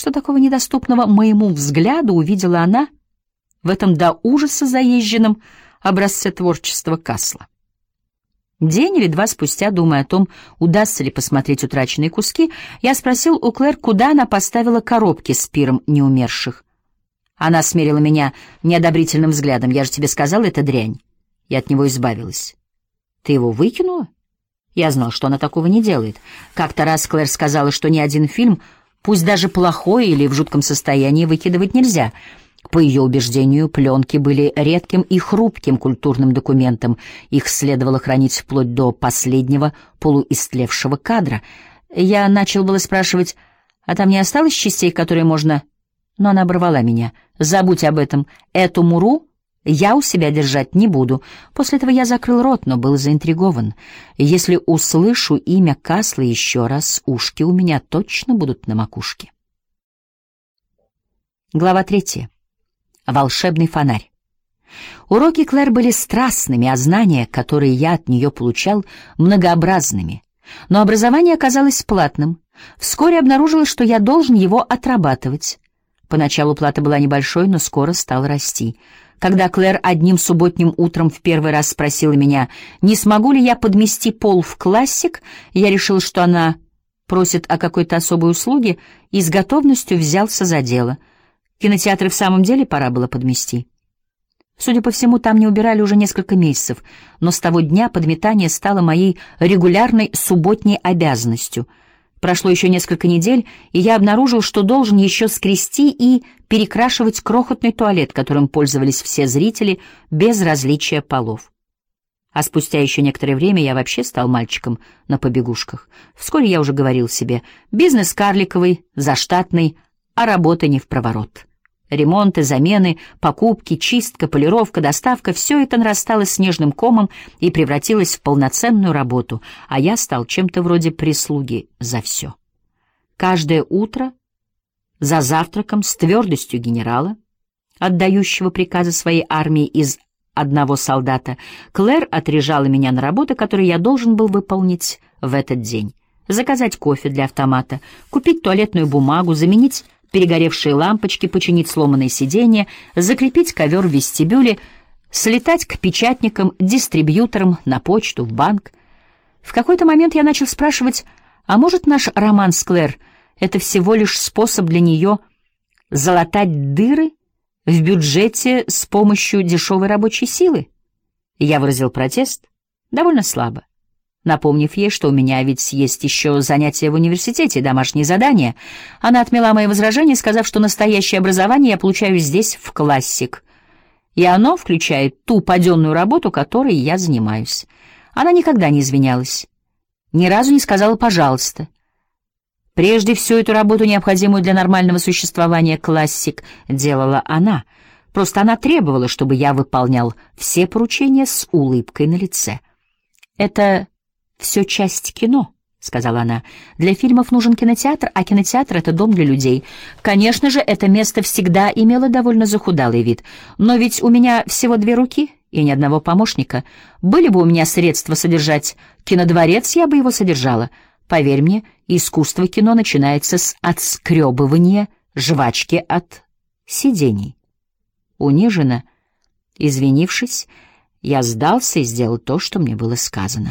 Что такого недоступного моему взгляду увидела она в этом до ужаса заезженном образце творчества Касла? День или два спустя, думая о том, удастся ли посмотреть утраченные куски, я спросил у Клэр, куда она поставила коробки с пиром неумерших. Она смерила меня неодобрительным взглядом. «Я же тебе сказал, это дрянь». Я от него избавилась. «Ты его выкинула?» Я знал, что она такого не делает. Как-то раз Клэр сказала, что ни один фильм, пусть даже плохой или в жутком состоянии, выкидывать нельзя. По ее убеждению, пленки были редким и хрупким культурным документом. Их следовало хранить вплоть до последнего полуистлевшего кадра. Я начал было спрашивать, а там не осталось частей, которые можно... Но она оборвала меня. «Забудь об этом. Эту муру я у себя держать не буду». После этого я закрыл рот, но был заинтригован. Если услышу имя Касла еще раз, ушки у меня точно будут на макушке. Глава 3. Волшебный фонарь. Уроки Клэр были страстными, а знания, которые я от нее получал, многообразными. Но образование оказалось платным. Вскоре обнаружилось, что я должен его отрабатывать. Поначалу плата была небольшой, но скоро стала расти. Когда Клэр одним субботним утром в первый раз спросила меня, не смогу ли я подмести пол в классик, я решил, что она просит о какой-то особой услуге, и с готовностью взялся за дело. Кинотеатры в самом деле пора было подмести. Судя по всему, там не убирали уже несколько месяцев, но с того дня подметание стало моей регулярной субботней обязанностью. Прошло еще несколько недель, и я обнаружил, что должен еще скрести и перекрашивать крохотный туалет, которым пользовались все зрители, без различия полов. А спустя еще некоторое время я вообще стал мальчиком на побегушках. Вскоре я уже говорил себе: бизнес карликовый, заштатный, а работа не впроворот. Ремонты, замены, покупки, чистка, полировка, доставка — все это нарастало снежным комом и превратилось в полноценную работу, а я стал чем-то вроде прислуги за все. Каждое утро за завтраком с твердостью генерала, отдающего приказы своей армии из одного солдата, Клэр отряжала меня на работы, которые я должен был выполнить в этот день. Заказать кофе для автомата, купить туалетную бумагу, заменить перегоревшие лампочки, починить сломанные сиденья, закрепить ковер в вестибюле, слетать к печатникам, дистрибьюторам, на почту, в банк. В какой-то момент я начал спрашивать, а может наш роман с Клэр — это всего лишь способ для нее залатать дыры в бюджете с помощью дешевой рабочей силы? И я выразил протест довольно слабо, напомнив ей, что у меня ведь есть еще занятия в университете, домашние задания. Она отмела мои возражения, сказав, что настоящее образование я получаю здесь, в классик, и оно включает ту паденную работу, которой я занимаюсь. Она никогда не извинялась, ни разу не сказала «пожалуйста». Прежде всю эту работу, необходимую для нормального существования, классик делала она. Просто она требовала, чтобы я выполнял все поручения с улыбкой на лице. «Это все часть кино», — сказала она. «Для фильмов нужен кинотеатр, а кинотеатр — это дом для людей. Конечно же, это место всегда имело довольно захудалый вид. Но ведь у меня всего 2 руки и ни одного помощника. Были бы у меня средства содержать кинодворец, я бы его содержала. Поверь мне, искусство кино начинается с отскребывания жвачки от сидений». Униженно, извинившись, я сдался и сделал то, что мне было сказано.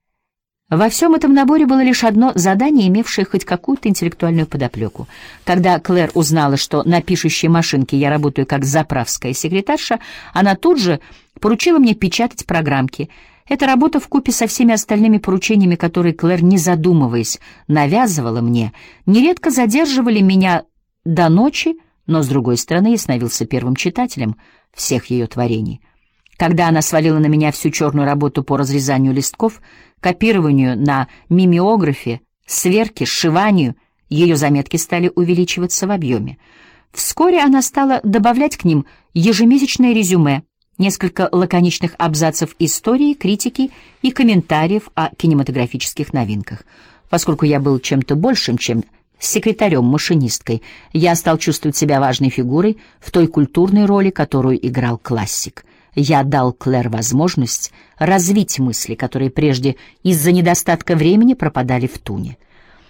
Во всем этом наборе было лишь одно задание, имевшее хоть какую-то интеллектуальную подоплеку. Когда Клэр узнала, что на пишущей машинке я работаю как заправская секретарша, она тут же поручила мне печатать программки. Эта работа вкупе со всеми остальными поручениями, которые Клэр, не задумываясь, навязывала мне, нередко задерживали меня до ночи, но, с другой стороны, я становился первым читателем всех ее творений. Когда она свалила на меня всю черную работу по разрезанию листков, копированию на мимеографе, сверке, сшиванию, ее заметки стали увеличиваться в объеме. Вскоре она стала добавлять к ним ежемесячное резюме, несколько лаконичных абзацев истории, критики и комментариев о кинематографических новинках. Поскольку я был чем-то большим, чем секретарем-машинисткой, я стал чувствовать себя важной фигурой в той культурной роли, которую играл классик. Я дал Клэр возможность развить мысли, которые прежде из-за недостатка времени пропадали в туне.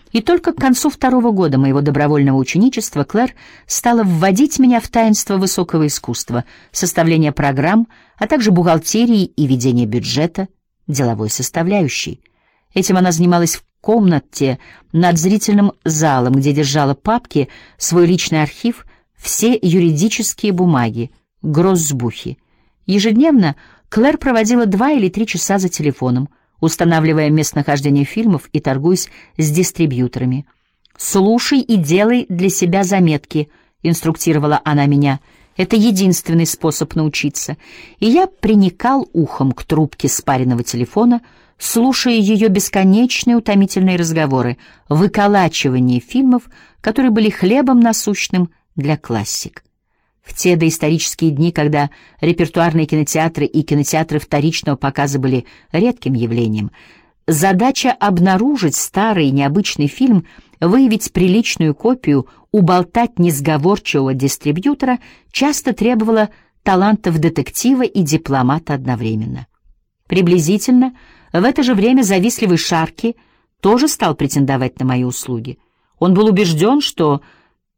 И только к концу 2-го года моего добровольного ученичества Клэр стала вводить меня в таинство высокого искусства, составления программ, а также бухгалтерии и ведения бюджета, деловой составляющей. Этим она занималась в комнате над зрительным залом, где держала папки, свой личный архив, все юридические бумаги, гроссбухи. Ежедневно Клэр проводила 2 или 3 часа за телефоном, устанавливая местонахождение фильмов и торгуясь с дистрибьюторами. «Слушай и делай для себя заметки», — инструктировала она меня. «Это единственный способ научиться». И я приникал ухом к трубке спаренного телефона, слушая ее бесконечные утомительные разговоры, выколачивание фильмов, которые были хлебом насущным для классик. В те доисторические дни, когда репертуарные кинотеатры и кинотеатры вторичного показа были редким явлением, задача обнаружить старый необычный фильм, выявить приличную копию, уболтать несговорчивого дистрибьютора часто требовала талантов детектива и дипломата одновременно. Приблизительно в это же время завистливый Шарки тоже стал претендовать на мои услуги. Он был убежден, что